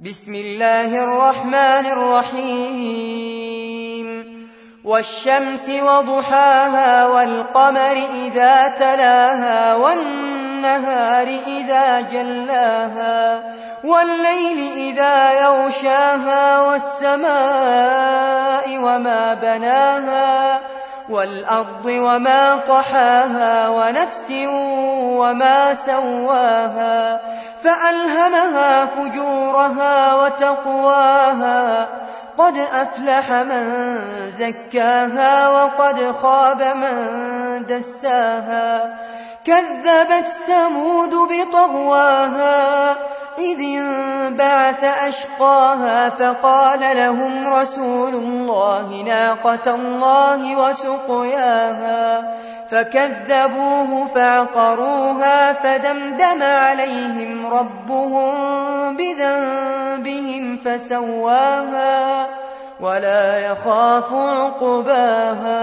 بسم الله الرحمن الرحيم والشمس وضحاها والقمر إذا تلاها والنهار إذا جلاها والليل إذا يغشاها والسماء وما بناها والأرض وما طحاها ونفس وما سواها فألهمها فجورها وتقواها قد أفلح من زكاها وقد خاب من دساها كذبت ثمود بطغواها إذ انبعث أشقاها فقال لهم رسول الله ناقة الله وسقياها فكذبوه فعقروها فدمدم عليهم ربهم بذنبهم فسواها ولا يخاف عقباها.